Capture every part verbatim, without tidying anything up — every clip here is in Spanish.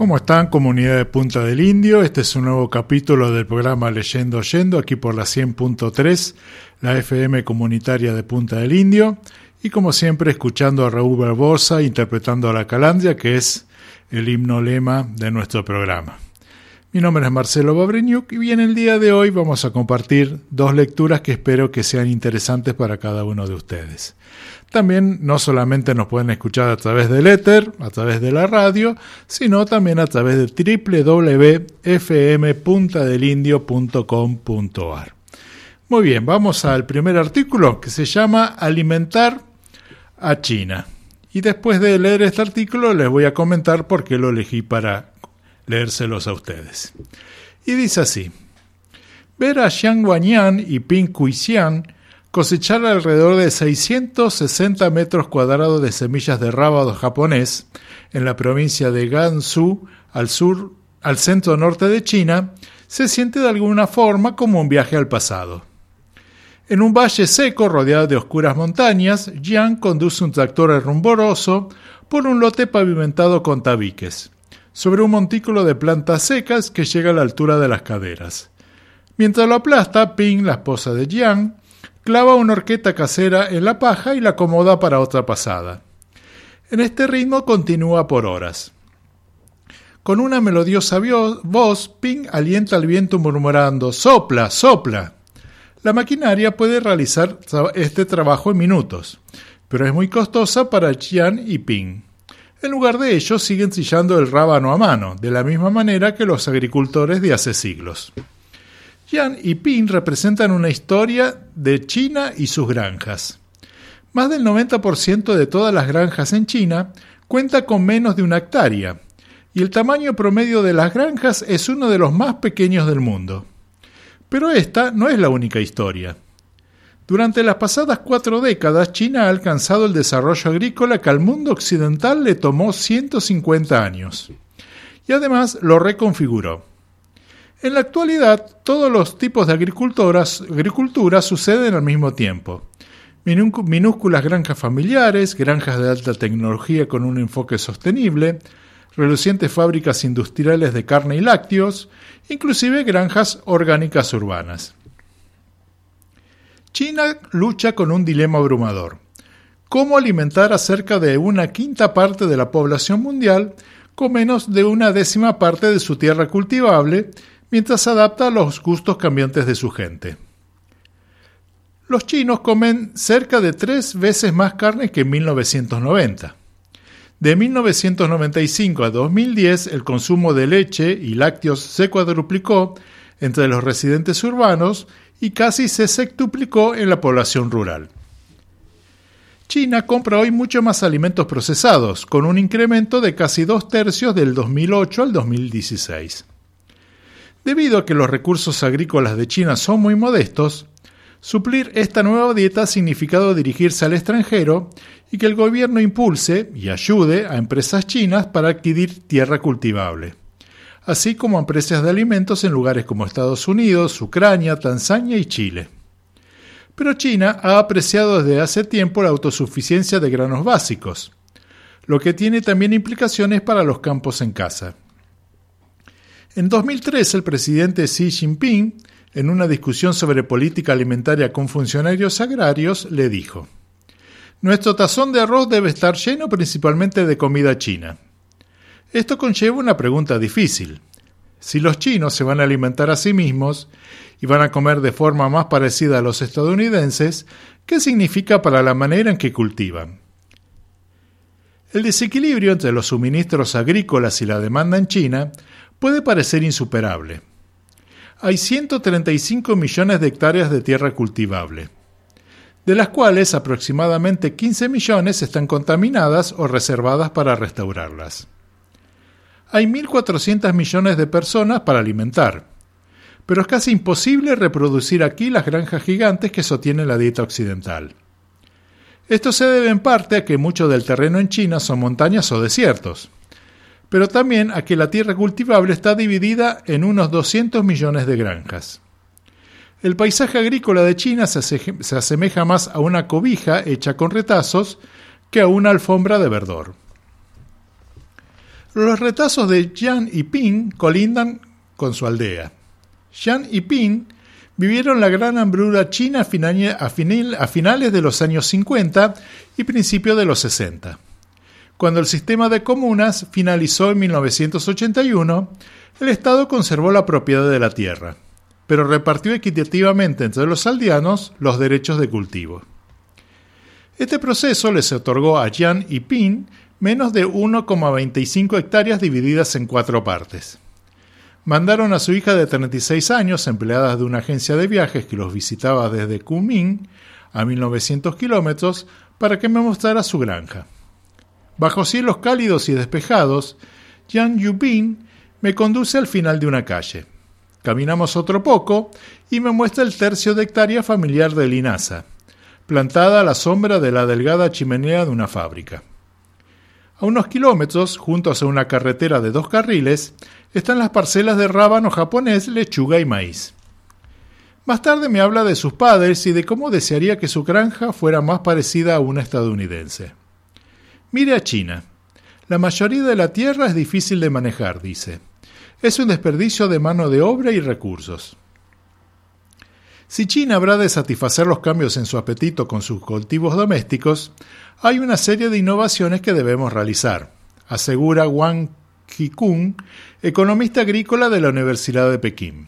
¿Cómo están, comunidad de Punta del Indio? Este es un nuevo capítulo del programa Leyendo Oyendo, aquí por la cien punto tres, la F M comunitaria de Punta del Indio. Y como siempre, escuchando a Raúl Barbosa interpretando a La Calandria, que es el himno lema de nuestro programa. Mi nombre es Marcelo Babreñuk y bien el día de hoy vamos a compartir dos lecturas que espero que sean interesantes para cada uno de ustedes. También no solamente nos pueden escuchar a través del éter, a través de la radio, sino también a través de doble u doble u doble u punto f m punta del indio punto com punto a r. Muy bien, vamos al primer artículo que se llama Alimentar a China. Y después de leer este artículo les voy a comentar por qué lo elegí para leérselos a ustedes. Y dice así: ver a Xiang Wanyan y Ping Kuixian cosechar alrededor de seiscientos sesenta metros cuadrados de semillas de rábano japonés en la provincia de Gansu, al sur, al centro norte de China, se siente de alguna forma como un viaje al pasado. En un valle seco rodeado de oscuras montañas, Jiang conduce un tractor rumoroso por un lote pavimentado con tabiques, sobre un montículo de plantas secas que llega a la altura de las caderas. Mientras lo aplasta, Ping, la esposa de Jiang, clava una horqueta casera en la paja y la acomoda para otra pasada. En este ritmo continúa por horas. Con una melodiosa voz, Ping alienta al viento murmurando «¡Sopla, sopla!». La maquinaria puede realizar este trabajo en minutos, pero es muy costosa para Jiang y Ping. En lugar de ello, siguen trillando el rábano a mano, de la misma manera que los agricultores de hace siglos. Jiang y Ping representan una historia de China y sus granjas. Más del noventa por ciento de todas las granjas en China cuenta con menos de una hectárea, y el tamaño promedio de las granjas es uno de los más pequeños del mundo. Pero esta no es la única historia. Durante las pasadas cuatro décadas, China ha alcanzado el desarrollo agrícola que al mundo occidental le tomó ciento cincuenta años, y además lo reconfiguró. En la actualidad, todos los tipos de agricultura suceden al mismo tiempo. Minúsculas granjas familiares, granjas de alta tecnología con un enfoque sostenible, relucientes fábricas industriales de carne y lácteos, inclusive granjas orgánicas urbanas. China lucha con un dilema abrumador: ¿cómo alimentar a cerca de una quinta parte de la población mundial con menos de una décima parte de su tierra cultivable, mientras se adapta a los gustos cambiantes de su gente? Los chinos comen cerca de tres veces más carne que en mil novecientos noventa. De mil novecientos noventa y cinco a dos mil diez, el consumo de leche y lácteos se cuadruplicó entre los residentes urbanos y casi se sextuplicó en la población rural. China compra hoy mucho más alimentos procesados, con un incremento de casi dos tercios del dos mil ocho al dos mil dieciséis. Debido a que los recursos agrícolas de China son muy modestos, suplir esta nueva dieta ha significado dirigirse al extranjero y que el gobierno impulse y ayude a empresas chinas para adquirir tierra cultivable, así como a empresas de alimentos en lugares como Estados Unidos, Ucrania, Tanzania y Chile. Pero China ha apreciado desde hace tiempo la autosuficiencia de granos básicos, lo que tiene también implicaciones para los campos en casa. En dos mil tres, el presidente Xi Jinping, en una discusión sobre política alimentaria con funcionarios agrarios, le dijo: «Nuestro tazón de arroz debe estar lleno principalmente de comida china». Esto conlleva una pregunta difícil. Si los chinos se van a alimentar a sí mismos y van a comer de forma más parecida a los estadounidenses, ¿qué significa para la manera en que cultivan? El desequilibrio entre los suministros agrícolas y la demanda en China puede parecer insuperable. Hay ciento treinta y cinco millones de hectáreas de tierra cultivable, de las cuales aproximadamente quince millones están contaminadas o reservadas para restaurarlas. Hay mil cuatrocientos millones de personas para alimentar, pero es casi imposible reproducir aquí las granjas gigantes que sostienen la dieta occidental. Esto se debe en parte a que mucho del terreno en China son montañas o desiertos, pero también a que la tierra cultivable está dividida en unos doscientos millones de granjas. El paisaje agrícola de China se, ase- se asemeja más a una cobija hecha con retazos que a una alfombra de verdor. Los retazos de Jian y Ping colindan con su aldea. Jian y Ping vivieron la gran hambruna china a finales de los años cincuenta y principios de los sesenta. Cuando el sistema de comunas finalizó en mil novecientos ochenta y uno, el Estado conservó la propiedad de la tierra, pero repartió equitativamente entre los aldeanos los derechos de cultivo. Este proceso les otorgó a Jian y Ping menos de uno coma veinticinco hectáreas divididas en cuatro partes. Mandaron a su hija de treinta y seis años, empleada de una agencia de viajes que los visitaba desde Kunming a mil novecientos kilómetros, para que me mostrara su granja. Bajo cielos cálidos y despejados, Jian Yuping me conduce al final de una calle. Caminamos otro poco y me muestra el tercio de hectárea familiar de linaza, plantada a la sombra de la delgada chimenea de una fábrica. A unos kilómetros, juntos a una carretera de dos carriles, están las parcelas de rábano japonés, lechuga y maíz. Más tarde me habla de sus padres y de cómo desearía que su granja fuera más parecida a una estadounidense. Mire a China. La mayoría de la tierra es difícil de manejar, dice. Es un desperdicio de mano de obra y recursos. Si China habrá de satisfacer los cambios en su apetito con sus cultivos domésticos, hay una serie de innovaciones que debemos realizar, asegura Wang Qikun, economista agrícola de la Universidad de Pekín.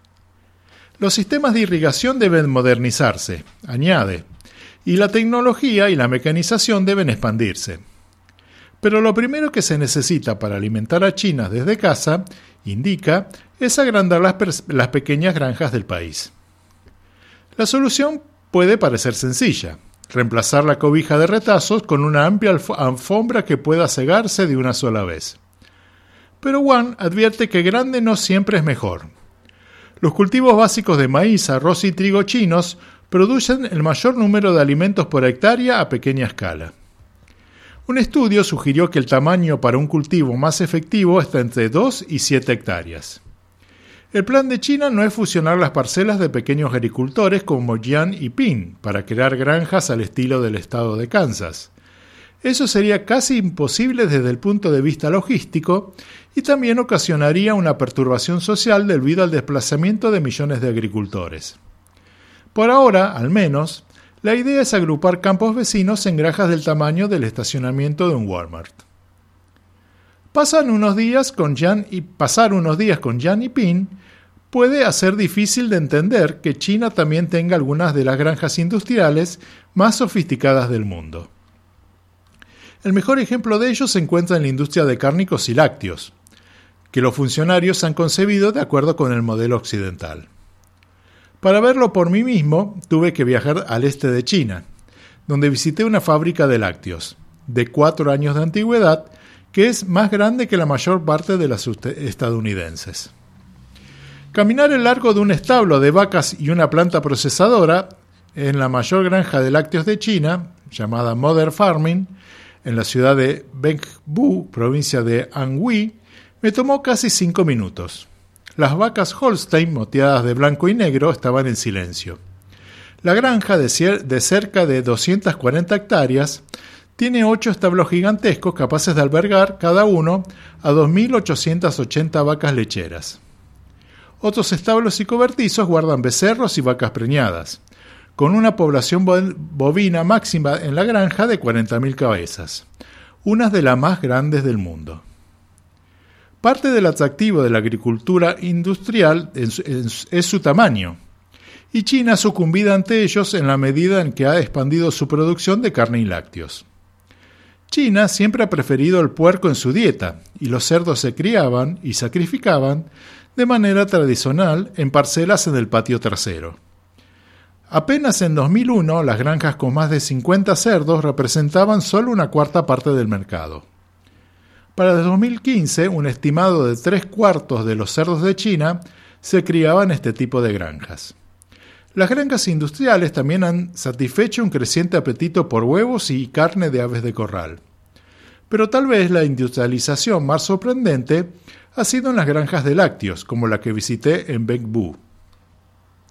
Los sistemas de irrigación deben modernizarse, añade, y la tecnología y la mecanización deben expandirse. Pero lo primero que se necesita para alimentar a China desde casa, indica, es agrandar las, las pequeñas granjas del país. La solución puede parecer sencilla, reemplazar la cobija de retazos con una amplia alfombra que pueda cegarse de una sola vez. Pero Wang advierte que grande no siempre es mejor. Los cultivos básicos de maíz, arroz y trigo chinos producen el mayor número de alimentos por hectárea a pequeña escala. Un estudio sugirió que el tamaño para un cultivo más efectivo está entre dos y siete hectáreas. El plan de China no es fusionar las parcelas de pequeños agricultores como Jian y Ping para crear granjas al estilo del estado de Kansas. Eso sería casi imposible desde el punto de vista logístico y también ocasionaría una perturbación social debido al desplazamiento de millones de agricultores. Por ahora, al menos, la idea es agrupar campos vecinos en granjas del tamaño del estacionamiento de un Walmart. Pasan unos días con Jian y pasar unos días con Jian y Ping puede hacer difícil de entender que China también tenga algunas de las granjas industriales más sofisticadas del mundo. El mejor ejemplo de ello se encuentra en la industria de cárnicos y lácteos, que los funcionarios han concebido de acuerdo con el modelo occidental. Para verlo por mí mismo, tuve que viajar al este de China, donde visité una fábrica de lácteos, de cuatro años de antigüedad, que es más grande que la mayor parte de las estadounidenses. Caminar el largo de un establo de vacas y una planta procesadora en la mayor granja de lácteos de China, llamada Mother Farming, en la ciudad de Bengbu, provincia de Anhui, me tomó casi cinco minutos. Las vacas Holstein, moteadas de blanco y negro, estaban en silencio. La granja, de, cier- de cerca de doscientas cuarenta hectáreas, tiene ocho establos gigantescos capaces de albergar, cada uno, a dos mil ochocientas ochenta vacas lecheras. Otros establos y cobertizos guardan becerros y vacas preñadas, con una población bovina máxima en la granja de cuarenta mil cabezas, una de las más grandes del mundo. Parte del atractivo de la agricultura industrial es su tamaño, y China ha sucumbido ante ellos en la medida en que ha expandido su producción de carne y lácteos. China siempre ha preferido el puerco en su dieta, y los cerdos se criaban y sacrificaban de manera tradicional en parcelas en el patio trasero. Apenas en dos mil uno, las granjas con más de cincuenta cerdos representaban solo una cuarta parte del mercado. Para el dos mil quince, un estimado de tres cuartos de los cerdos de China se criaban en este tipo de granjas. Las granjas industriales también han satisfecho un creciente apetito por huevos y carne de aves de corral. Pero tal vez la industrialización más sorprendente ha sido en las granjas de lácteos, como la que visité en Bengbu.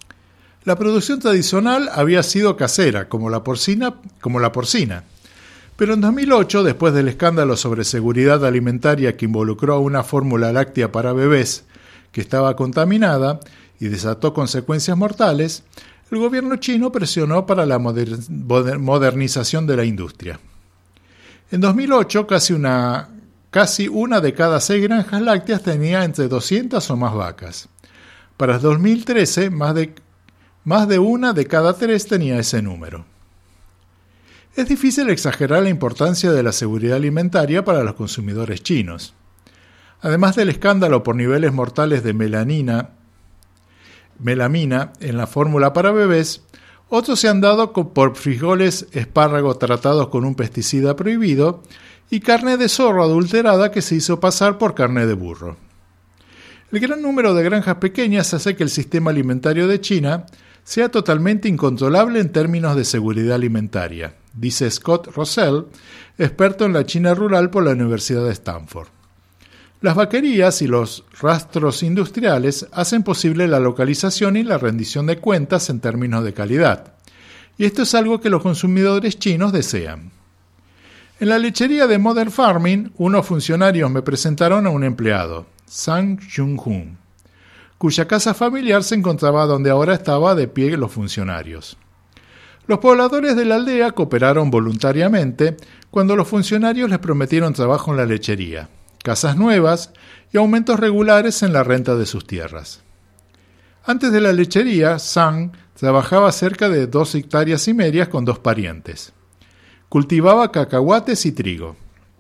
La producción tradicional había sido casera, como la porcina, como la porcina, Pero en dos mil ocho, después del escándalo sobre seguridad alimentaria que involucró a una fórmula láctea para bebés que estaba contaminada y desató consecuencias mortales, el gobierno chino presionó para la modernización de la industria. En dos mil ocho, casi una, casi una de cada seis granjas lácteas tenía entre doscientas o más vacas. Para el dos mil trece, más de, más de una de cada tres tenía ese número. Es difícil exagerar la importancia de la seguridad alimentaria para los consumidores chinos. Además del escándalo por niveles mortales de melanina, melamina en la fórmula para bebés, otros se han dado por frijoles espárrago tratados con un pesticida prohibido y carne de zorro adulterada que se hizo pasar por carne de burro. El gran número de granjas pequeñas hace que el sistema alimentario de China sea totalmente incontrolable en términos de seguridad alimentaria, dice Scott Russell, experto en la China rural por la Universidad de Stanford. Las vaquerías y los rastros industriales hacen posible la localización y la rendición de cuentas en términos de calidad, y esto es algo que los consumidores chinos desean. En la lechería de Modern Farming, unos funcionarios me presentaron a un empleado, Sang Jung-hun, cuya casa familiar se encontraba donde ahora estaba de pie los funcionarios. Los pobladores de la aldea cooperaron voluntariamente cuando los funcionarios les prometieron trabajo en la lechería, casas nuevas y aumentos regulares en la renta de sus tierras. Antes de la lechería, Sang trabajaba cerca de dos hectáreas y medias con dos parientes. Cultivaba cacahuates y trigo.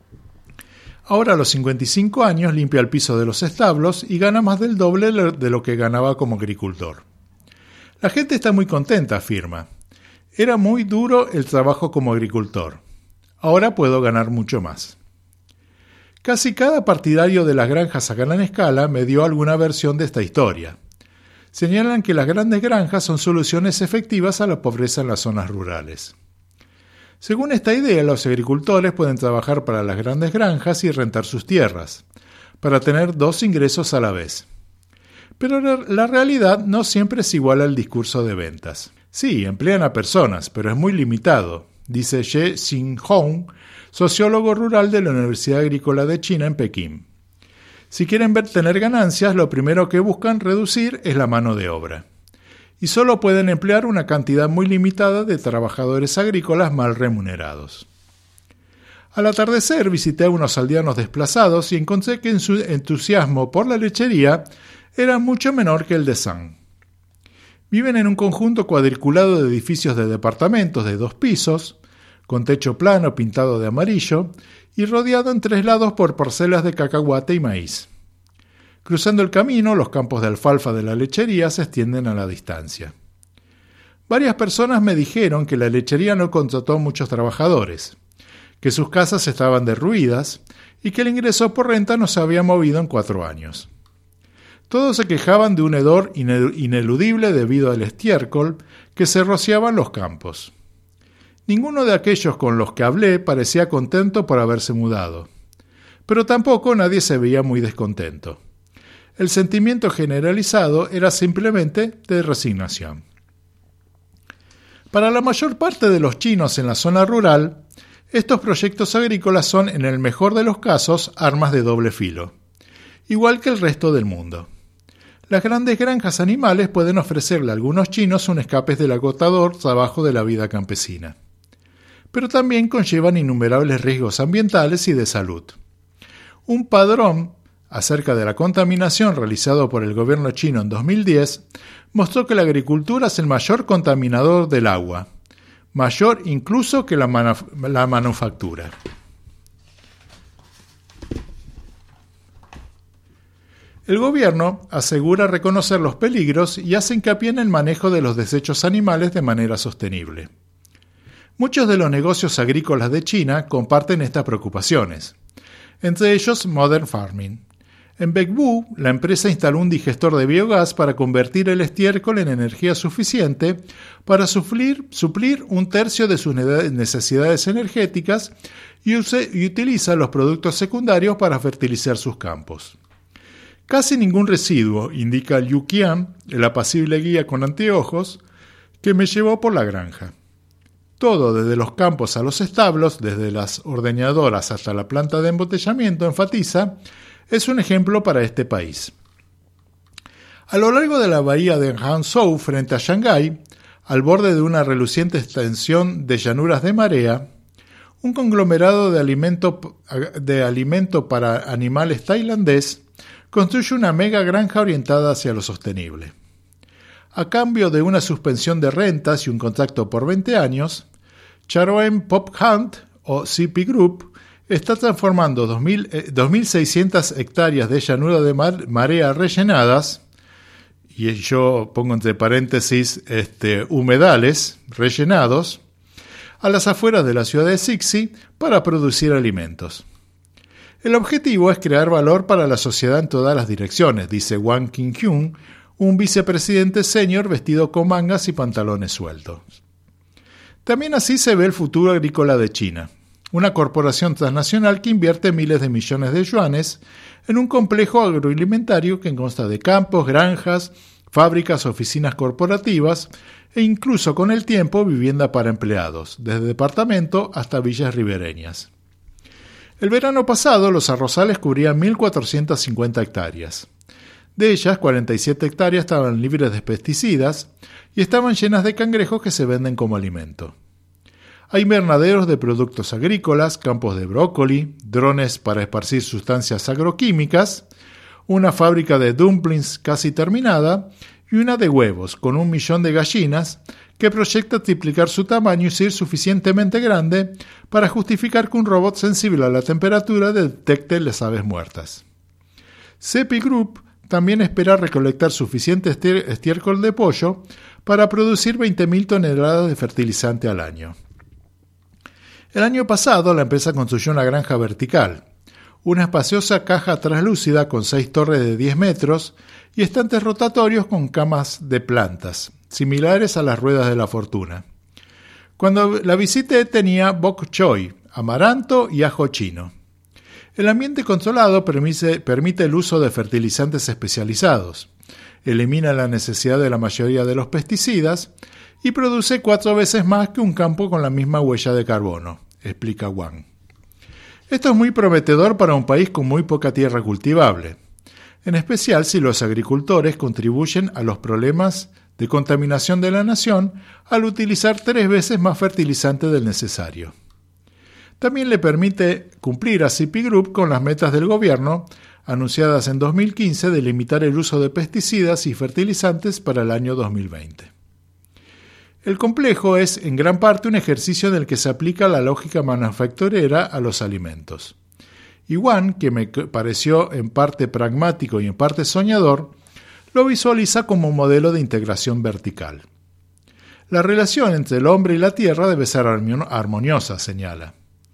Ahora a los cincuenta y cinco años limpia el piso de los establos y gana más del doble de lo que ganaba como agricultor. La gente está muy contenta, afirma. Era muy duro el trabajo como agricultor. Ahora puedo ganar mucho más. Casi cada partidario de las granjas a gran escala me dio alguna versión de esta historia. Señalan que las grandes granjas son soluciones efectivas a la pobreza en las zonas rurales. Según esta idea, los agricultores pueden trabajar para las grandes granjas y rentar sus tierras, para tener dos ingresos a la vez. Pero la realidad no siempre es igual al discurso de ventas. Sí, emplean a personas, pero es muy limitado, dice Ye Xinhong, sociólogo rural de la Universidad Agrícola de China en Pekín. Si quieren ver tener ganancias, lo primero que buscan reducir es la mano de obra. Y solo pueden emplear una cantidad muy limitada de trabajadores agrícolas mal remunerados. Al atardecer visité a unos aldeanos desplazados y encontré que en su entusiasmo por la lechería era mucho menor que el de Sang. Viven en un conjunto cuadriculado de edificios de departamentos de dos pisos, con techo plano pintado de amarillo y rodeado en tres lados por parcelas de cacahuate y maíz. Cruzando el camino, los campos de alfalfa de la lechería se extienden a la distancia. Varias personas me dijeron que la lechería no contrató muchos trabajadores, que sus casas estaban derruidas y que el ingreso por renta no se había movido en cuatro años. Todos se quejaban de un hedor ineludible debido al estiércol que se rociaba en los campos. Ninguno de aquellos con los que hablé parecía contento por haberse mudado, pero tampoco nadie se veía muy descontento. El sentimiento generalizado era simplemente de resignación. Para la mayor parte de los chinos en la zona rural, estos proyectos agrícolas son, en el mejor de los casos, armas de doble filo, igual que el resto del mundo. Las grandes granjas animales pueden ofrecerle a algunos chinos un escape del agotador trabajo de la vida campesina, pero también conllevan innumerables riesgos ambientales y de salud. Un padrón acerca de la contaminación realizado por el gobierno chino en dos mil diez mostró que la agricultura es el mayor contaminador del agua, mayor incluso que la, manuf- la manufactura. El gobierno asegura reconocer los peligros y hace hincapié en el manejo de los desechos animales de manera sostenible. Muchos de los negocios agrícolas de China comparten estas preocupaciones, entre ellos Modern Farming. En Baekbu, la empresa instaló un digestor de biogás para convertir el estiércol en energía suficiente para suplir, suplir un tercio de sus necesidades energéticas y, use, y utiliza los productos secundarios para fertilizar sus campos. Casi ningún residuo, indica Liu Qian, el apacible guía con anteojos, que me llevó por la granja. Todo desde los campos a los establos, desde las ordeñadoras hasta la planta de embotellamiento, enfatiza, es un ejemplo para este país. A lo largo de la bahía de Hangzhou, frente a Shanghái, al borde de una reluciente extensión de llanuras de marea, un conglomerado de alimento, de alimento para animales tailandés construye una mega granja orientada hacia lo sostenible. A cambio de una suspensión de rentas y un contrato por veinte años, Charoen Pop Hunt, o C P Group, está transformando dos mil seiscientas hectáreas de llanura de mar, marea rellenadas, y yo pongo entre paréntesis este, humedales rellenados, a las afueras de la ciudad de Siexi para producir alimentos. El objetivo es crear valor para la sociedad en todas las direcciones, dice Wang Qinghyun, un vicepresidente senior vestido con mangas y pantalones sueltos. También así se ve el futuro agrícola de China, una corporación transnacional que invierte miles de millones de yuanes en un complejo agroalimentario que consta de campos, granjas, fábricas, oficinas corporativas e incluso con el tiempo vivienda para empleados, desde departamento hasta villas ribereñas. El verano pasado los arrozales cubrían mil cuatrocientas cincuenta hectáreas. De ellas, cuarenta y siete hectáreas estaban libres de pesticidas y estaban llenas de cangrejos que se venden como alimento. Hay invernaderos de productos agrícolas, campos de brócoli, drones para esparcir sustancias agroquímicas, una fábrica de dumplings casi terminada y una de huevos con un millón de gallinas que proyecta triplicar su tamaño y ser suficientemente grande para justificar que un robot sensible a la temperatura detecte las aves muertas. C P Group también espera recolectar suficiente estiércol de pollo para producir veinte mil toneladas de fertilizante al año. El año pasado la empresa construyó una granja vertical, una espaciosa caja translúcida con seis torres de diez metros y estantes rotatorios con camas de plantas, similares a las ruedas de la fortuna. Cuando la visité tenía bok choy, amaranto y ajo chino. El ambiente controlado permite, permite el uso de fertilizantes especializados, elimina la necesidad de la mayoría de los pesticidas y produce cuatro veces más que un campo con la misma huella de carbono, explica Wang. Esto es muy prometedor para un país con muy poca tierra cultivable, en especial si los agricultores contribuyen a los problemas de contaminación de la nación al utilizar tres veces más fertilizante del necesario. También le permite cumplir a C P Group con las metas del gobierno, anunciadas en dos mil quince, de limitar el uso de pesticidas y fertilizantes para el año dos mil veinte. El complejo es, en gran parte, un ejercicio en el que se aplica la lógica manufacturera a los alimentos. Y Wang, que me pareció en parte pragmático y en parte soñador, lo visualiza como un modelo de integración vertical. La relación entre el hombre y la tierra debe ser armoniosa, señala.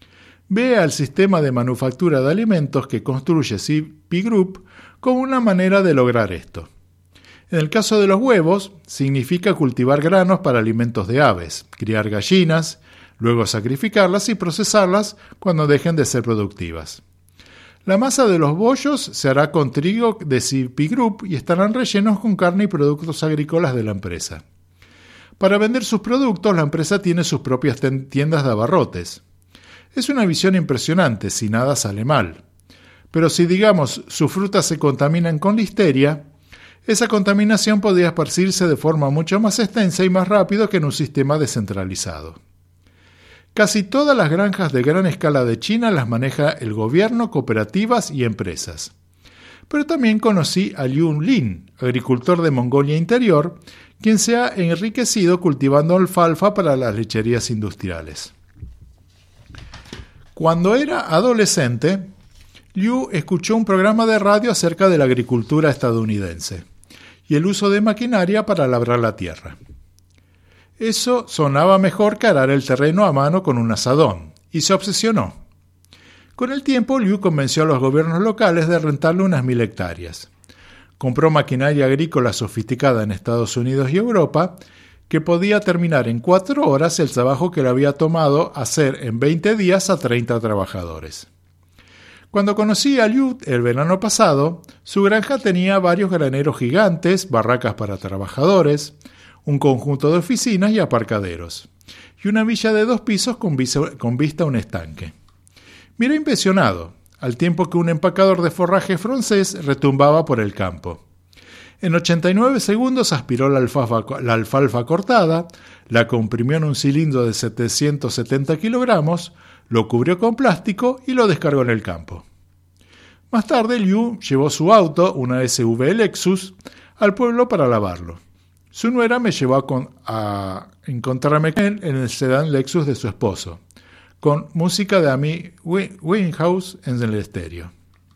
Ve al sistema de manufactura de alimentos que construye C P Group como una manera de lograr esto. En el caso de los huevos, significa cultivar granos para alimentos de aves, criar gallinas, luego sacrificarlas y procesarlas cuando dejen de ser productivas. La masa de los bollos se hará con trigo de C P Group y estarán rellenos con carne y productos agrícolas de la empresa. Para vender sus productos, la empresa tiene sus propias tiendas de abarrotes. Es una visión impresionante si nada sale mal. Pero si, digamos, sus frutas se contaminan con listeria, esa contaminación podría esparcirse de forma mucho más extensa y más rápido que en un sistema descentralizado. Casi todas las granjas de gran escala de China las maneja el gobierno, cooperativas y empresas. Pero también conocí a Liu Lin, agricultor de Mongolia Interior, quien se ha enriquecido cultivando alfalfa para las lecherías industriales. Cuando era adolescente, Liu escuchó un programa de radio acerca de la agricultura estadounidense y el uso de maquinaria para labrar la tierra. Eso sonaba mejor que arar el terreno a mano con un azadón, y se obsesionó. Con el tiempo, Liu convenció a los gobiernos locales de rentarle unas mil hectáreas. Compró maquinaria agrícola sofisticada en Estados Unidos y Europa, que podía terminar en cuatro horas el trabajo que le había tomado hacer en veinte días a treinta trabajadores. Cuando conocí a Liu el verano pasado, su granja tenía varios graneros gigantes, barracas para trabajadores, un conjunto de oficinas y aparcaderos, y una villa de dos pisos con, visa, con vista a un estanque. Miré impresionado, al tiempo que un empacador de forraje francés retumbaba por el campo. En ochenta y nueve segundos aspiró la alfalfa, la alfalfa cortada, la comprimió en un cilindro de setecientos setenta kilogramos, lo cubrió con plástico y lo descargó en el campo. Más tarde, Liu llevó su auto, una S U V Lexus, al pueblo para lavarlo. Su nuera me llevó a, con, a encontrarme con él en el sedán Lexus de su esposo, con música de Amy Winehouse en el estéreo.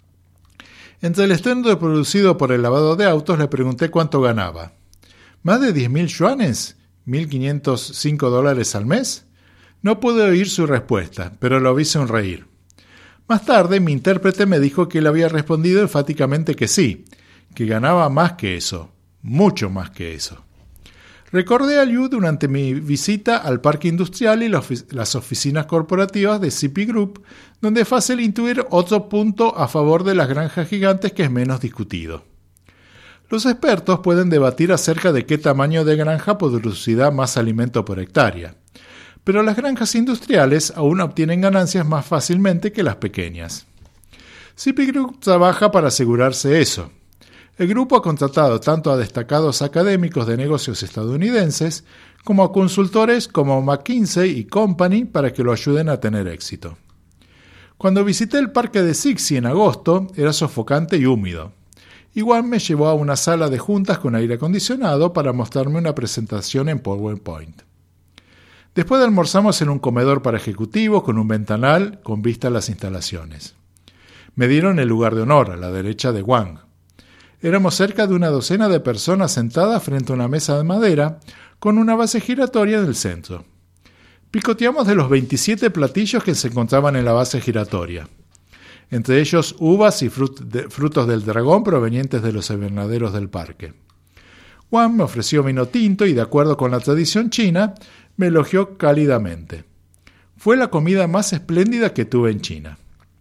Entre el estruendo producido por el lavado de autos le pregunté cuánto ganaba. ¿Más de diez mil yuanes? ¿mil quinientos cinco dólares al mes? No pude oír su respuesta, pero lo vi sonreír. Más tarde, mi intérprete me dijo que él había respondido enfáticamente que sí, que ganaba más que eso, mucho más que eso. Recordé a Liu durante mi visita al parque industrial y las oficinas corporativas de C P Group, donde es fácil intuir otro punto a favor de las granjas gigantes que es menos discutido. Los expertos pueden debatir acerca de qué tamaño de granja producirá más alimento por hectárea, pero las granjas industriales aún obtienen ganancias más fácilmente que las pequeñas. C P Group trabaja para asegurarse eso. El grupo ha contratado tanto a destacados académicos de negocios estadounidenses como a consultores como McKinsey y Company para que lo ayuden a tener éxito. Cuando visité el parque de Sixi en agosto, era sofocante y húmedo. Igual me llevó a una sala de juntas con aire acondicionado para mostrarme una presentación en PowerPoint. Después almorzamos en un comedor para ejecutivos con un ventanal con vista a las instalaciones. Me dieron el lugar de honor, a la derecha de Wang. Éramos cerca de una docena de personas sentadas frente a una mesa de madera con una base giratoria en el centro. Picoteamos de los veintisiete platillos que se encontraban en la base giratoria, entre ellos uvas y frut- de, frutos del dragón provenientes de los invernaderos del parque. Wang me ofreció vino tinto y, de acuerdo con la tradición china, me elogió cálidamente. Fue la comida más espléndida que tuve en China.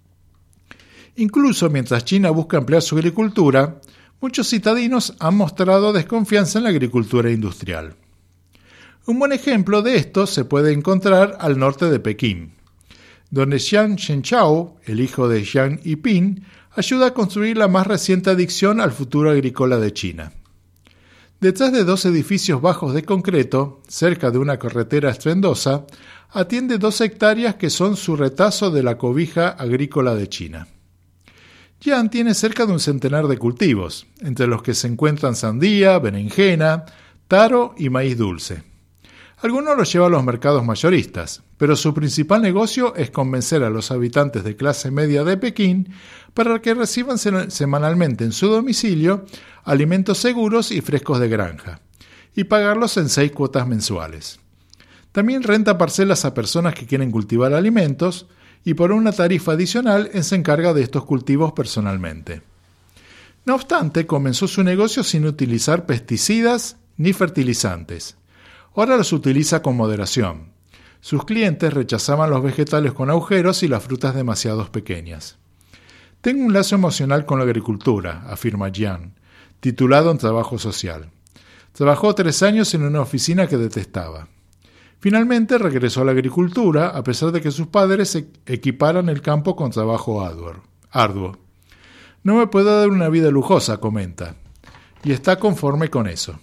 Incluso mientras China busca ampliar su agricultura, muchos citadinos han mostrado desconfianza en la agricultura industrial. Un buen ejemplo de esto se puede encontrar al norte de Pekín, donde Xiang Zhenchao, el hijo de Jiang Yiping, ayuda a construir la más reciente adición al futuro agrícola de China. Detrás de dos edificios bajos de concreto, cerca de una carretera estruendosa, atiende dos hectáreas que son su retazo de la cobija agrícola de China. Jiang tiene cerca de un centenar de cultivos, entre los que se encuentran sandía, berenjena, taro y maíz dulce. Algunos los lleva a los mercados mayoristas, pero su principal negocio es convencer a los habitantes de clase media de Pekín para que reciban semanalmente en su domicilio alimentos seguros y frescos de granja, y pagarlos en seis cuotas mensuales. También renta parcelas a personas que quieren cultivar alimentos, y por una tarifa adicional se encarga de estos cultivos personalmente. No obstante, comenzó su negocio sin utilizar pesticidas ni fertilizantes. Ahora los utiliza con moderación. Sus clientes rechazaban los vegetales con agujeros y las frutas demasiado pequeñas. Tengo un lazo emocional con la agricultura, afirma Jiang, titulado en Trabajo Social. Trabajó tres años en una oficina que detestaba. Finalmente regresó a la agricultura, a pesar de que sus padres equiparan el campo con trabajo arduo. No me puedo dar una vida lujosa, comenta, y está conforme con eso.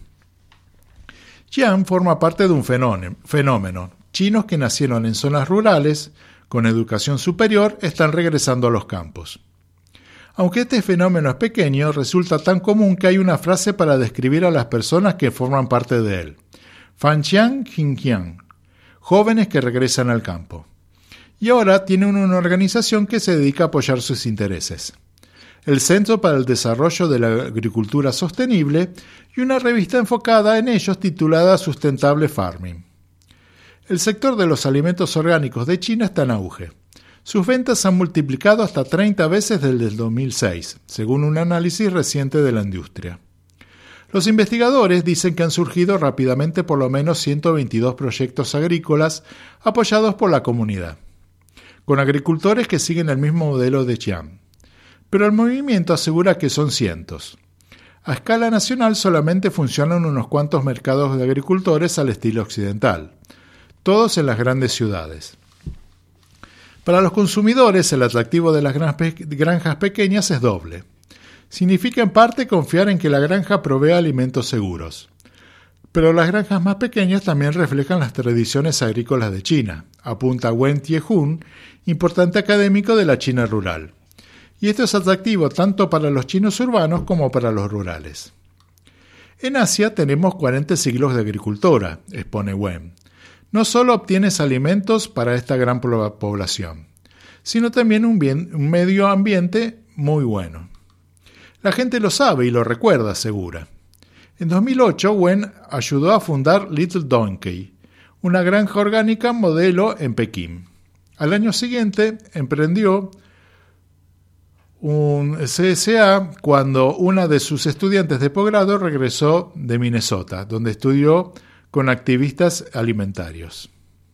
Jiang forma parte de un fenómeno. Chinos que nacieron en zonas rurales, con educación superior, están regresando a los campos. Aunque este fenómeno es pequeño, resulta tan común que hay una frase para describir a las personas que forman parte de él. Fanxiang Xinjiang, jóvenes que regresan al campo. Y ahora tiene una organización que se dedica a apoyar sus intereses. El Centro para el Desarrollo de la Agricultura Sostenible y una revista enfocada en ellos titulada Sustentable Farming. El sector de los alimentos orgánicos de China está en auge. Sus ventas se han multiplicado hasta treinta veces desde el dos mil seis, según un análisis reciente de la industria. Los investigadores dicen que han surgido rápidamente por lo menos ciento veintidós proyectos agrícolas apoyados por la comunidad, con agricultores que siguen el mismo modelo de Jiang. Pero el movimiento asegura que son cientos. A escala nacional solamente funcionan unos cuantos mercados de agricultores al estilo occidental. todos en las grandes ciudades. Para los consumidores, el atractivo de las granjas pequeñas es doble. Significa en parte confiar en que la granja provea alimentos seguros. Pero las granjas más pequeñas también reflejan las tradiciones agrícolas de China, apunta Wen Tiehun, importante académico de la China rural. Y esto es atractivo tanto para los chinos urbanos como para los rurales. En Asia tenemos cuarenta siglos de agricultura, expone Wen. No solo obtienes alimentos para esta gran población, sino también un, bien, un medio ambiente muy bueno. La gente lo sabe y lo recuerda, asegura. En dos mil ocho, Wen ayudó a fundar Little Donkey, una granja orgánica modelo en Pekín. Al año siguiente, emprendió un C S A cuando una de sus estudiantes de posgrado regresó de Minnesota, donde estudió con activistas alimentarios.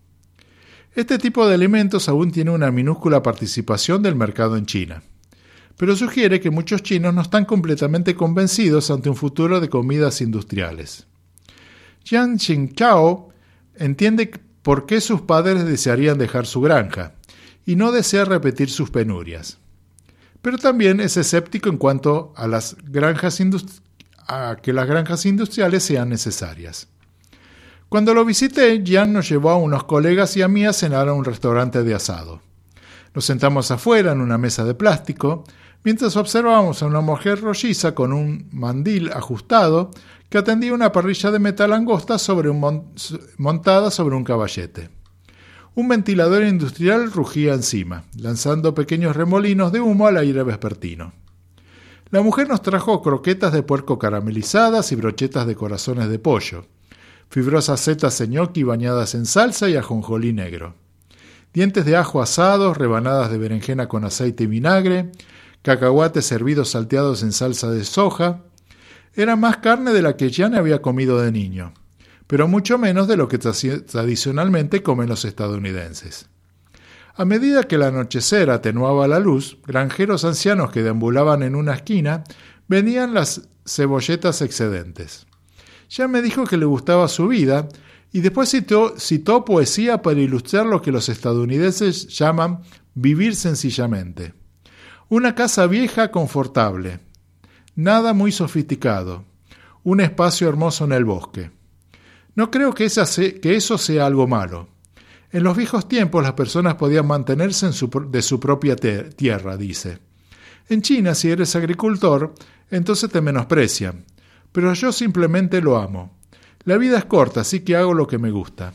Este tipo de alimentos aún tiene una minúscula participación del mercado en China, pero sugiere que muchos chinos no están completamente convencidos ante un futuro de comidas industriales. Jiang Xingchao entiende por qué sus padres desearían dejar su granja y no desea repetir sus penurias. Pero también es escéptico en cuanto a, las granjas industri- a que las granjas industriales sean necesarias. Cuando lo visité, Jiang nos llevó a unos colegas y a mí a cenar a un restaurante de asado. Nos sentamos afuera en una mesa de plástico, mientras observábamos a una mujer rolliza con un mandil ajustado que atendía una parrilla de metal angosta sobre un mon- montada sobre un caballete. Un ventilador industrial rugía encima, lanzando pequeños remolinos de humo al aire vespertino. La mujer nos trajo croquetas de puerco caramelizadas y brochetas de corazones de pollo, fibrosas setas de ñoqui bañadas en salsa y ajonjolí negro, dientes de ajo asados, rebanadas de berenjena con aceite y vinagre, cacahuates hervidos salteados en salsa de soja. Era más carne de la que Jiang había comido de niño, pero mucho menos de lo que tra- tradicionalmente comen los estadounidenses. A medida que el anochecer atenuaba la luz, granjeros ancianos que deambulaban en una esquina vendían las cebolletas excedentes. Ya me dijo que le gustaba su vida y después citó, citó poesía para ilustrar lo que los estadounidenses llaman vivir sencillamente. Una casa vieja confortable, nada muy sofisticado, un espacio hermoso en el bosque. No creo que, esa se, que eso sea algo malo. En los viejos tiempos las personas podían mantenerse en su, de su propia te, tierra, dice. En China, si eres agricultor, entonces te menosprecian. Pero yo simplemente lo amo. La vida es corta, así que hago lo que me gusta.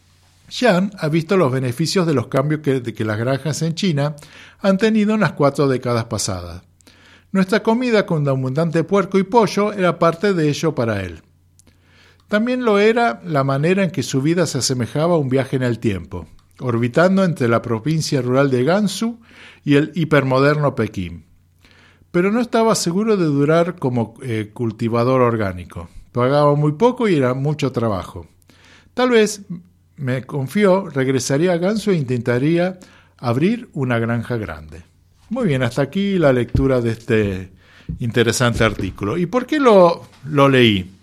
Jiang ha visto los beneficios de los cambios que, de que las granjas en China han tenido en las cuatro décadas pasadas. Nuestra comida con abundante puerco y pollo era parte de ello para él. También lo era la manera en que su vida se asemejaba a un viaje en el tiempo, orbitando entre la provincia rural de Gansu y el hipermoderno Pekín. Pero no estaba seguro de durar como eh, cultivador orgánico. Pagaba muy poco y era mucho trabajo. Tal vez, me confió, regresaría a Gansu e intentaría abrir una granja grande. Muy bien, hasta aquí la lectura de este interesante artículo. ¿Y por qué lo, lo leí?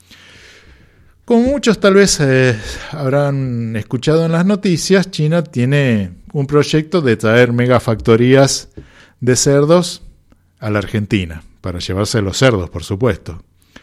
Como muchos tal vez eh, habrán escuchado en las noticias, China tiene un proyecto de traer megafactorías de cerdos a la Argentina, para llevarse los cerdos, por supuesto.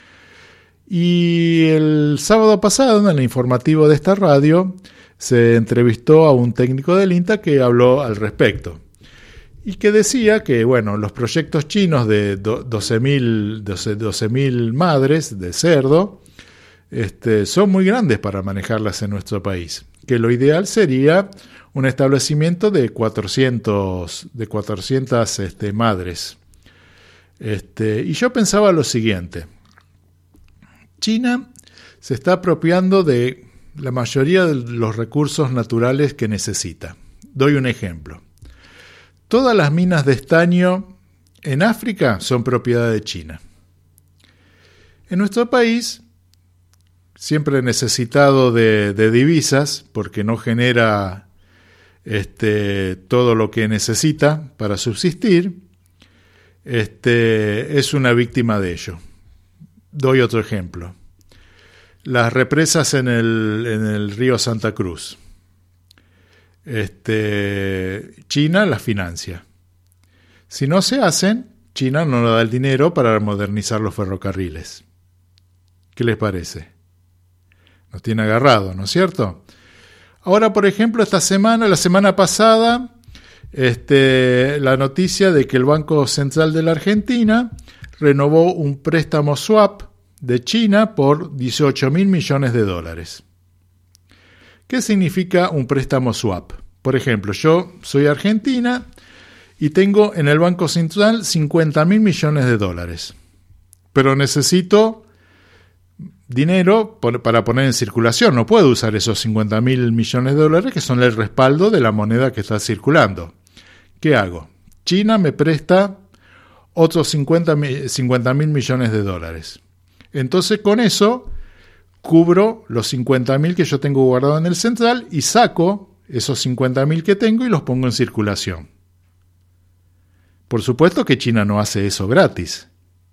Y el sábado pasado, en el informativo de esta radio, se entrevistó a un técnico del INTA que habló al respecto. Y que decía que, bueno, los proyectos chinos de doce mil madres de cerdo este, son muy grandes para manejarlas en nuestro país. Que lo ideal sería un establecimiento de cuatrocientas este, madres. Este, y yo pensaba lo siguiente. China se está apropiando de la mayoría de los recursos naturales que necesita. Doy un ejemplo. Todas las minas de estaño en África son propiedad de China. En nuestro país, siempre necesitado de, de divisas, porque no genera este, todo lo que necesita para subsistir, Este, es una víctima de ello. Doy otro ejemplo. Las represas en el, en el río Santa Cruz. este, China las financia. Si no se hacen, China no nos da el dinero para modernizar los ferrocarriles. ¿Qué les parece? Nos tiene agarrado, ¿no es cierto? Ahora, por ejemplo, esta semana, la semana pasada, este, la noticia de que el Banco Central de la Argentina renovó un préstamo swap de China por dieciocho mil millones de dólares. ¿Qué significa un préstamo swap? Por ejemplo, yo soy argentina y tengo en el Banco Central cincuenta mil millones de dólares, pero necesito dinero para poner en circulación. No puedo usar esos cincuenta mil millones de dólares que son el respaldo de la moneda que está circulando. ¿Qué hago? China me presta otros cincuenta mil millones de dólares. Entonces con eso cubro los cincuenta mil que yo tengo guardado en el central y saco esos cincuenta mil que tengo y los pongo en circulación. Por supuesto que China no hace eso gratis.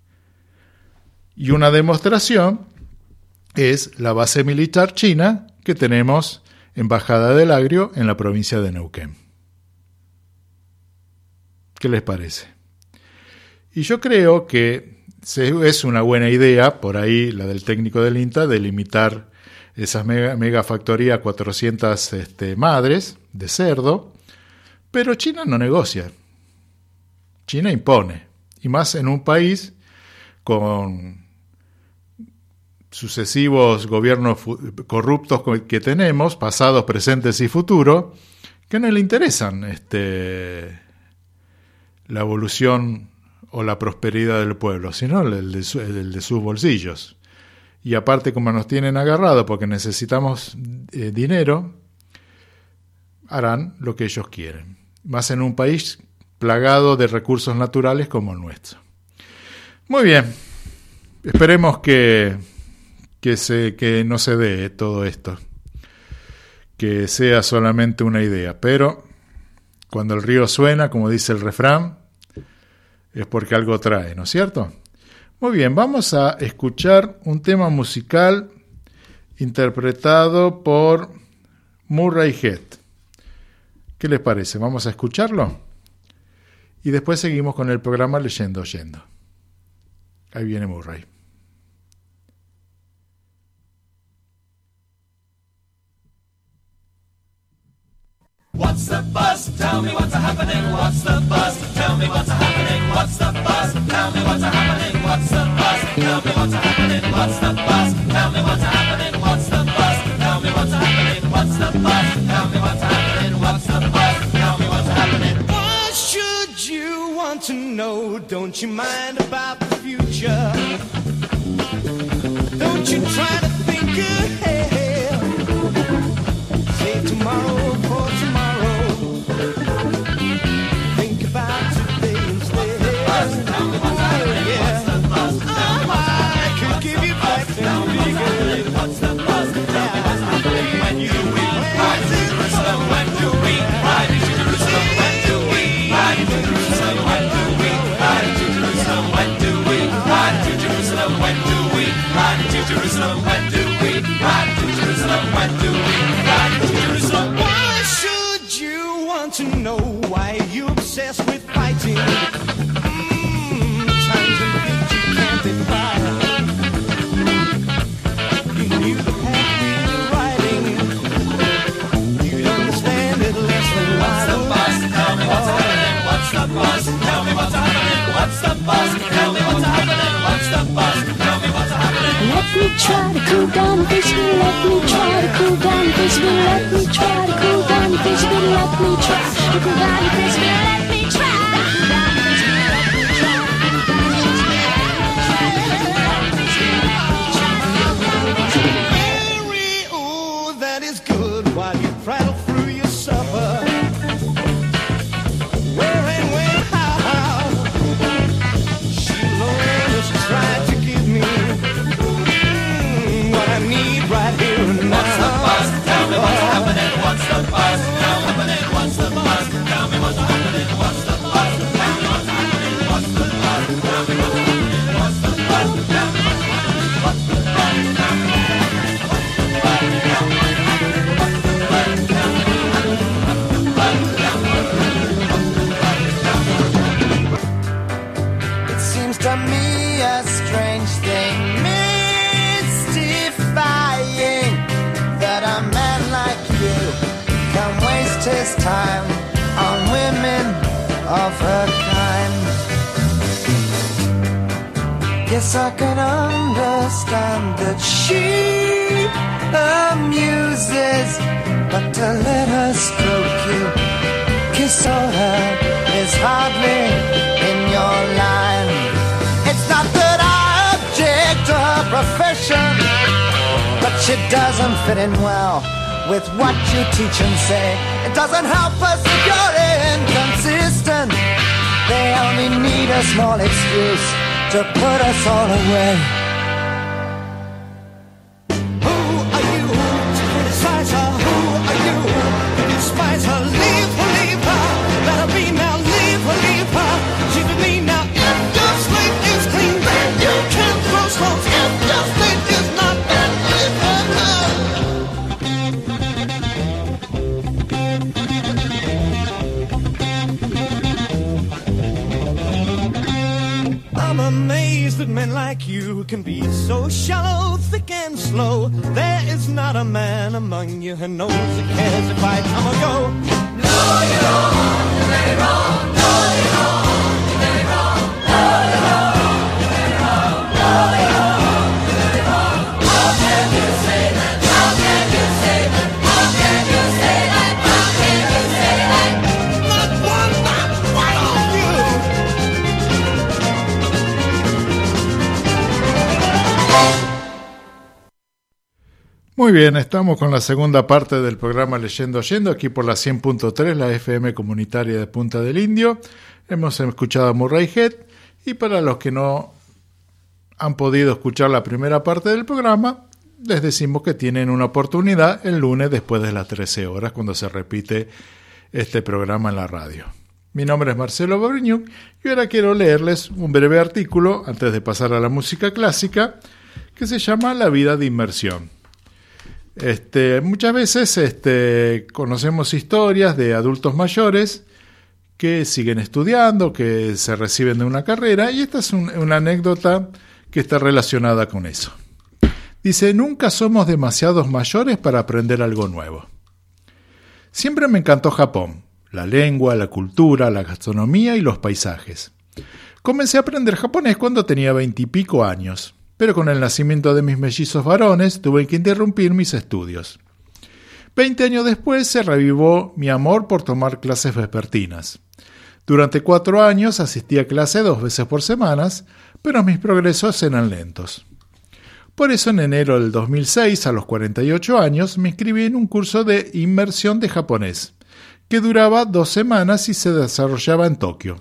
Y una demostración es la base militar china que tenemos en Bajada del Agrio, en la provincia de Neuquén. ¿Qué les parece? Y yo creo que es una buena idea, por ahí la del técnico del INTA, de limitar esas mega, megafactorías a cuatrocientas este, madres de cerdo, pero China no negocia. China impone, y más en un país con sucesivos gobiernos corruptos que tenemos, pasados, presentes y futuros, que no le interesan este, la evolución o la prosperidad del pueblo, sino el de, su, el de sus bolsillos. Y aparte, como nos tienen agarrado porque necesitamos eh, dinero, harán lo que ellos quieren. Más en un país plagado de recursos naturales como el nuestro. Muy bien, esperemos que Que, se, que no se dé todo esto, que sea solamente una idea, pero cuando el río suena, como dice el refrán, es porque algo trae, ¿no es cierto? Muy bien, vamos a escuchar un tema musical interpretado por Murray Head. ¿Qué les parece? ¿Vamos a escucharlo? Y después seguimos con el programa Leyendo Oyendo. Ahí viene Murray. What's the buzz? Tell me what's happening. What's the buzz? Tell me what's happening. What's the buzz? Tell me what's happening. What's the buzz? Tell me what's happening. What's the buzz? Tell me what's happening. What's the buzz? Tell me what's happening. What's the buzz? Tell me what's happening. What's the buzz? Tell me what's happening. Why should you want to know? Don't you mind about the future? Don't you try to think ahead? Say tomorrow for tomorrow. Think about today instead. Tell me what's happening. Yeah. What's the buzz? Tell me what's happening. I could give you facts and figures. What's the buzz? Tell me what's happening. When you we ride to Jerusalem, when do we ride to Jerusalem? When do we ride to Jerusalem? When do we ride to Jerusalem? When do we ride to Jerusalem? When do we ride to Jerusalem? When do we ride to Jerusalem? When do we ride to Jerusalem? Why should you want to know? Why are you obsessed with fighting? Mm, times and things you can't defy. You knew the path we were riding. You'd understand it less than what's the buzz? Tell me what's happening. What's the buzz? Tell me what's happening. What's the buzz? Tell me what's happening. What's the buzz? Tell me what's happening. Let me try to cool down, face me. Let me try to cool down, face me. Let me try to cool down, face me. Let me try to cool down, face me. Let me try to cool down, face me. Let me try to cool down, face me. Mary, ooh, that is good while you prattle through your supper. Where and when, how, how? She always tried to give me mm, what I need right here and now. What's the buzz? Tell me what's happening. What's the buzz? Tell me what's happening. What's the buzz? Tell me what's happening. What's the buzz? his time on women of her kind. Yes, I can understand that she amuses, but to let her stroke you, kiss or her is hardly in your line. It's not that I object to her profession, but she doesn't fit in well with what you teach and say. It doesn't help us if you're inconsistent. They only need a small excuse to put us all away. Who are you to criticize her? Who are you to despise her? Leave her, leave her. Let her be now. Leave her, leave her. She's with me now. If your slate is clean, then you can throw stones. If your slate is not, then leave her alone. I'm amazed that men like you can be so shallow, thick and slow. There is not a man among you who knows or cares if I come or go. No, you don't, you're very wrong. No, you don't, you're very wrong. No, you don't, you're very wrong. No, you don't, you're very wrong. How can you say that? How can you say that? How can you say that? How can you say that? Not one, not one of you. Muy bien, estamos con la segunda parte del programa Leyendo Yendo, aquí por la cien punto tres, la F M comunitaria de Punta del Indio. Hemos escuchado a Murray Head, y para los que no han podido escuchar la primera parte del programa, les decimos que tienen una oportunidad el lunes después de las trece horas, cuando se repite este programa en la radio. Mi nombre es Marcelo Babriñuc y ahora quiero leerles un breve artículo, antes de pasar a la música clásica, que se llama La vida de inmersión. Este, muchas veces este, conocemos historias de adultos mayores que siguen estudiando, que se reciben de una carrera, y esta es un, una anécdota que está relacionada con eso. Dice: nunca somos demasiados mayores para aprender algo nuevo. Siempre me encantó Japón, la lengua, la cultura, la gastronomía y los paisajes. Comencé a aprender japonés cuando tenía veintipico años. Pero con el nacimiento de mis mellizos varones tuve que interrumpir mis estudios. Veinte años después se revivó mi amor por tomar clases vespertinas. Durante cuatro años asistí a clase dos veces por semana, pero mis progresos eran lentos. Por eso en enero del dos mil seis, a los cuarenta y ocho años, me inscribí en un curso de inmersión de japonés, que duraba dos semanas y se desarrollaba en Tokio.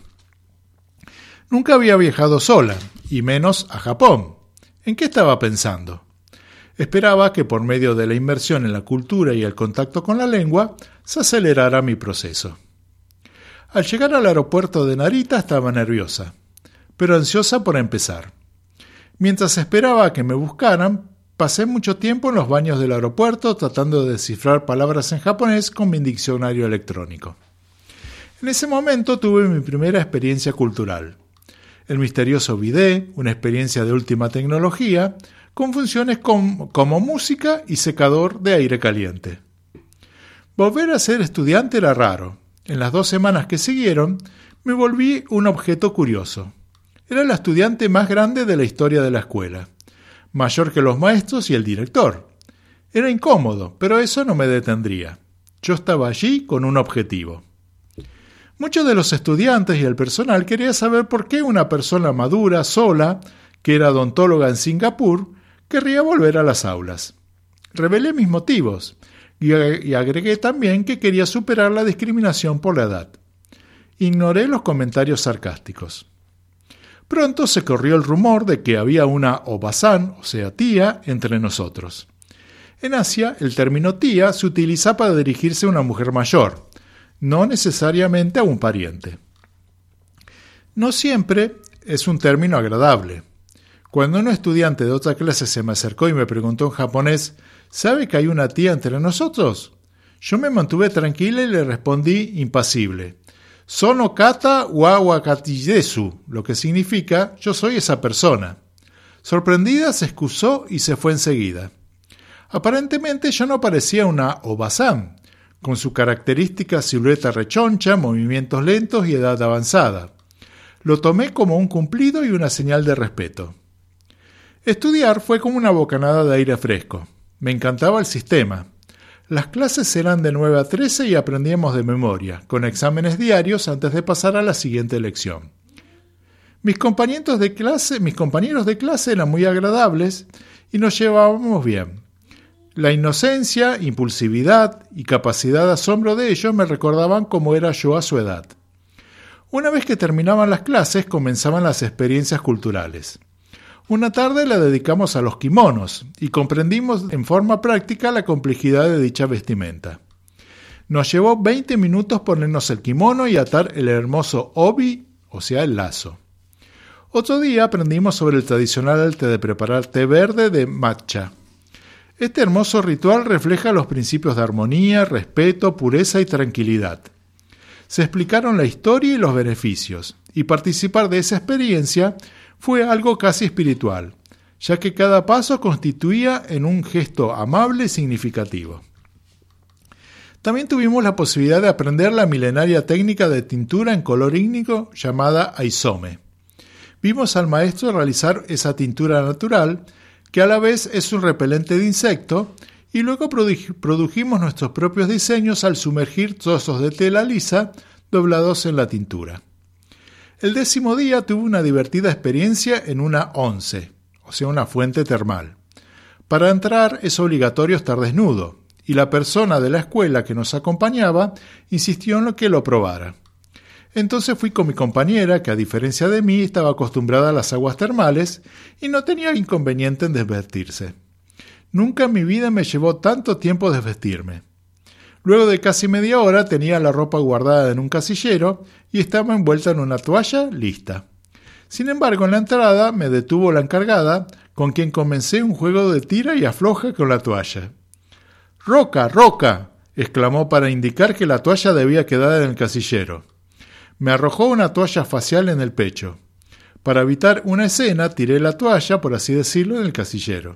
Nunca había viajado sola, y menos a Japón. ¿En qué estaba pensando? Esperaba que por medio de la inmersión en la cultura y el contacto con la lengua se acelerara mi proceso. Al llegar al aeropuerto de Narita estaba nerviosa, pero ansiosa por empezar. Mientras esperaba a que me buscaran, pasé mucho tiempo en los baños del aeropuerto tratando de descifrar palabras en japonés con mi diccionario electrónico. En ese momento tuve mi primera experiencia cultural. El misterioso bidet, una experiencia de última tecnología, con funciones com- como música y secador de aire caliente. Volver a ser estudiante era raro. En las dos semanas que siguieron, me volví un objeto curioso. Era la estudiante más grande de la historia de la escuela, mayor que los maestros y el director. Era incómodo, pero eso no me detendría. Yo estaba allí con un objetivo. Muchos de los estudiantes y el personal querían saber por qué una persona madura, sola, que era odontóloga en Singapur, querría volver a las aulas. Revelé mis motivos y agregué también que quería superar la discriminación por la edad. Ignoré los comentarios sarcásticos. Pronto se corrió el rumor de que había una obasan, o sea tía, entre nosotros. En Asia, el término tía se utiliza para dirigirse a una mujer mayor, no necesariamente a un pariente. No siempre es un término agradable. Cuando un estudiante de otra clase se me acercó y me preguntó en japonés, ¿sabe que hay una tía entre nosotros? Yo me mantuve tranquila y le respondí impasible. Sono kata wa wakati desu, lo que significa yo soy esa persona. Sorprendida se excusó y se fue enseguida. Aparentemente yo no parecía una obasan, con su característica silueta rechoncha, movimientos lentos y edad avanzada. Lo tomé como un cumplido y una señal de respeto. Estudiar fue como una bocanada de aire fresco. Me encantaba el sistema. Las clases eran de nueve a trece y aprendíamos de memoria, con exámenes diarios antes de pasar a la siguiente lección. Mis compañeros de clase, mis compañeros de clase eran muy agradables y nos llevábamos bien. La inocencia, impulsividad y capacidad de asombro de ellos me recordaban cómo era yo a su edad. Una vez que terminaban las clases, comenzaban las experiencias culturales. Una tarde la dedicamos a los kimonos y comprendimos en forma práctica la complejidad de dicha vestimenta. Nos llevó veinte minutos ponernos el kimono y atar el hermoso obi, o sea, el lazo. Otro día aprendimos sobre el tradicional arte de preparar té verde de matcha. Este hermoso ritual refleja los principios de armonía, respeto, pureza y tranquilidad. Se explicaron la historia y los beneficios, y participar de esa experiencia fue algo casi espiritual, ya que cada paso constituía en un gesto amable y significativo. También tuvimos la posibilidad de aprender la milenaria técnica de tintura en color ígnico llamada aizome. Vimos al maestro realizar esa tintura natural, que a la vez es un repelente de insecto, y luego produ- produjimos nuestros propios diseños al sumergir trozos de tela lisa doblados en la tintura. El décimo día tuve una divertida experiencia en una once, o sea, una fuente termal. Para entrar es obligatorio estar desnudo, y la persona de la escuela que nos acompañaba insistió en que lo probara. Entonces fui con mi compañera, que a diferencia de mí estaba acostumbrada a las aguas termales y no tenía inconveniente en desvestirse. Nunca en mi vida me llevó tanto tiempo desvestirme. Luego de casi media hora tenía la ropa guardada en un casillero y estaba envuelta en una toalla lista. Sin embargo, en la entrada me detuvo la encargada, con quien comencé un juego de tira y afloja con la toalla. «¡Roca, roca!», exclamó para indicar que la toalla debía quedar en el casillero. Me arrojó una toalla facial en el pecho. Para evitar una escena, tiré la toalla, por así decirlo, en el casillero.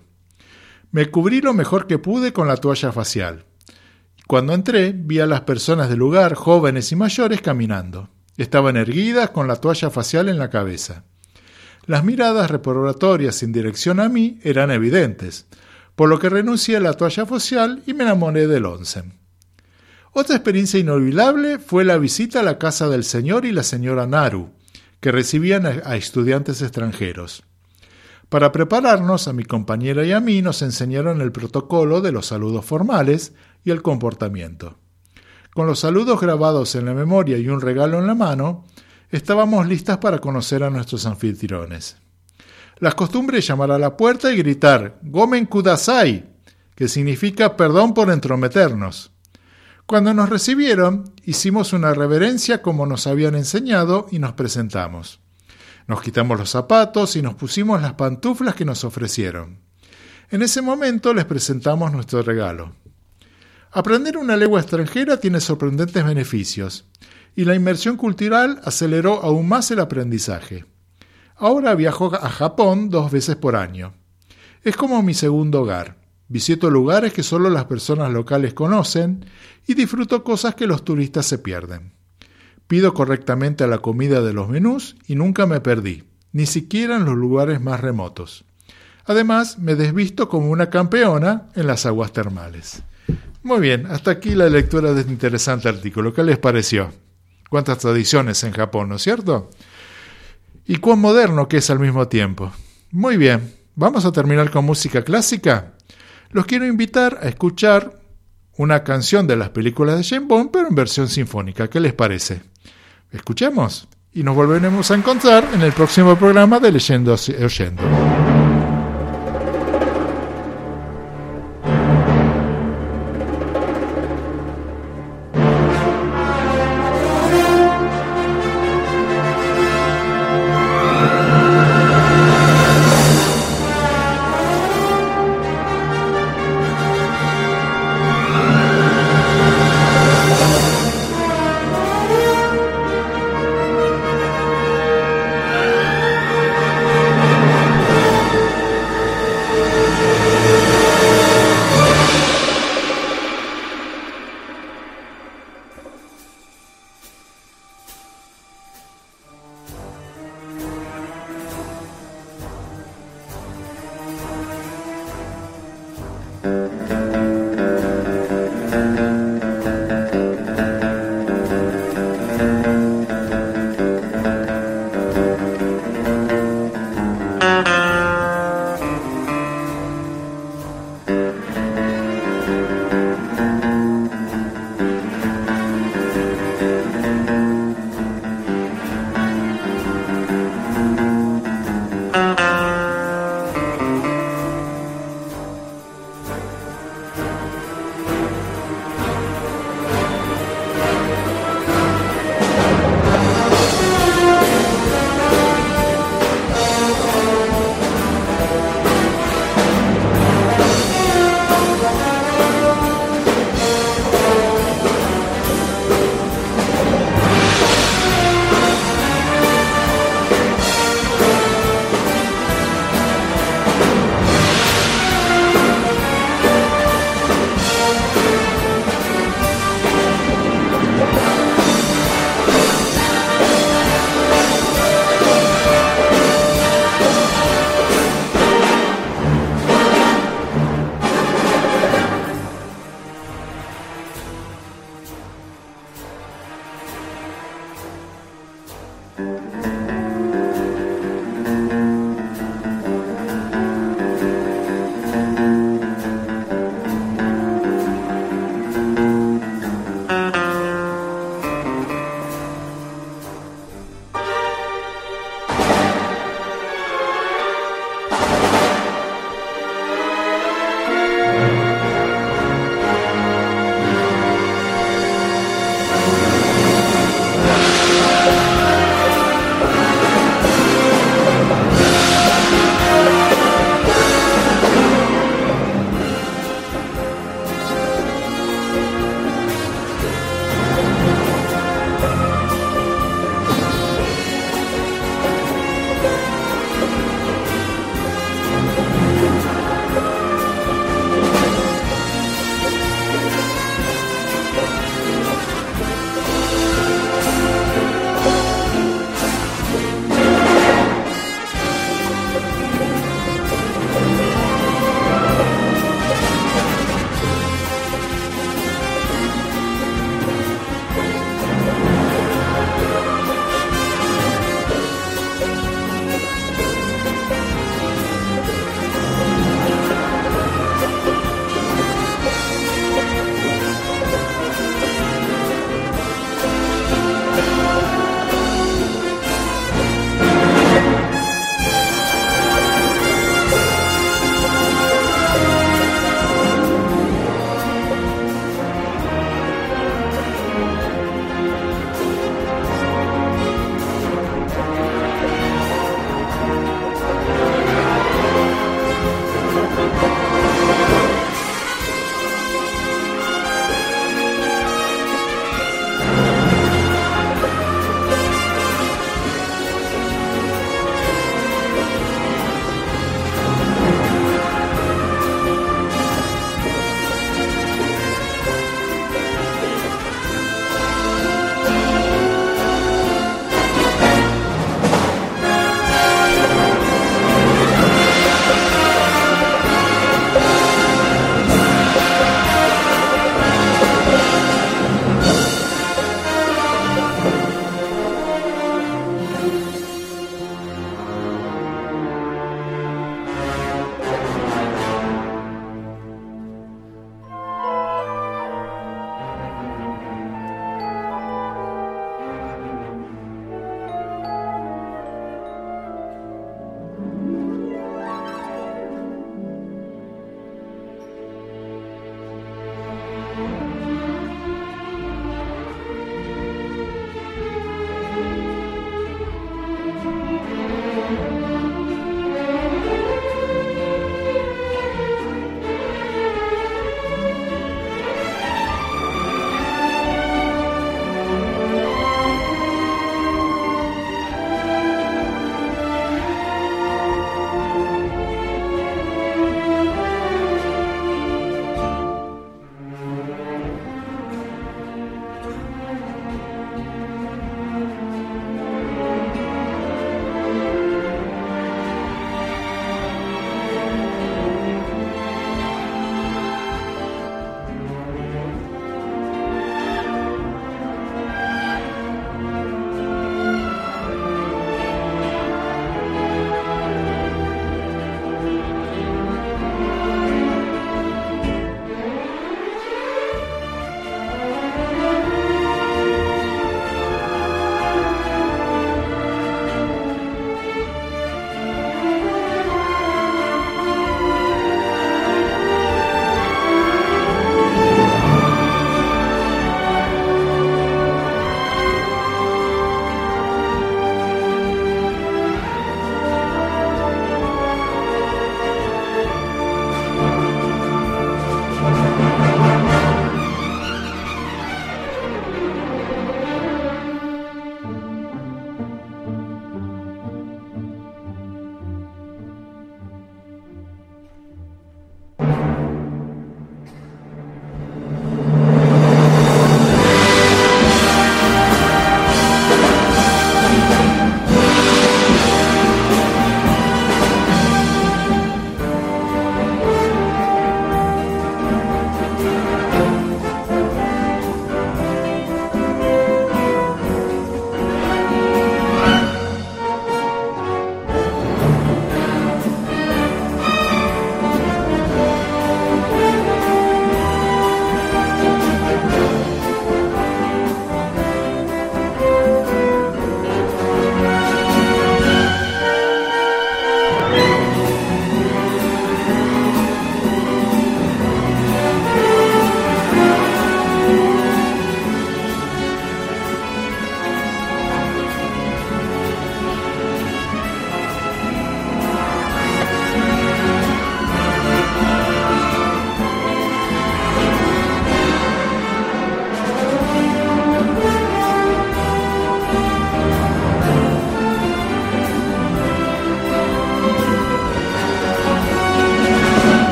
Me cubrí lo mejor que pude con la toalla facial. Cuando entré, vi a las personas del lugar, jóvenes y mayores, caminando. Estaban erguidas con la toalla facial en la cabeza. Las miradas reprobatorias en dirección a mí eran evidentes, por lo que renuncié a la toalla facial y me enamoré del onsen. Otra experiencia inolvidable fue la visita a la casa del señor y la señora Naru, que recibían a estudiantes extranjeros. Para prepararnos, a mi compañera y a mí nos enseñaron el protocolo de los saludos formales y el comportamiento. Con los saludos grabados en la memoria y un regalo en la mano, estábamos listas para conocer a nuestros anfitriones. La costumbre es llamar a la puerta y gritar «Gomen kudasai», que significa perdón por entrometernos. Cuando nos recibieron, hicimos una reverencia como nos habían enseñado y nos presentamos. Nos quitamos los zapatos y nos pusimos las pantuflas que nos ofrecieron. En ese momento les presentamos nuestro regalo. Aprender una lengua extranjera tiene sorprendentes beneficios, y la inmersión cultural aceleró aún más el aprendizaje. Ahora viajo a Japón dos veces por año. Es como mi segundo hogar. Visito lugares que solo las personas locales conocen y disfruto cosas que los turistas se pierden. Pido correctamente a la comida de los menús y nunca me perdí, ni siquiera en los lugares más remotos. Además, me desvisto como una campeona en las aguas termales. Muy bien, hasta aquí la lectura de este interesante artículo. ¿Qué les pareció? Cuántas tradiciones en Japón, ¿no es cierto? Y cuán moderno que es al mismo tiempo. Muy bien, vamos a terminar con música clásica. Los quiero invitar a escuchar una canción de las películas de James Bond, pero en versión sinfónica. ¿Qué les parece? Escuchemos y nos volveremos a encontrar en el próximo programa de Leyendo y Oyendo.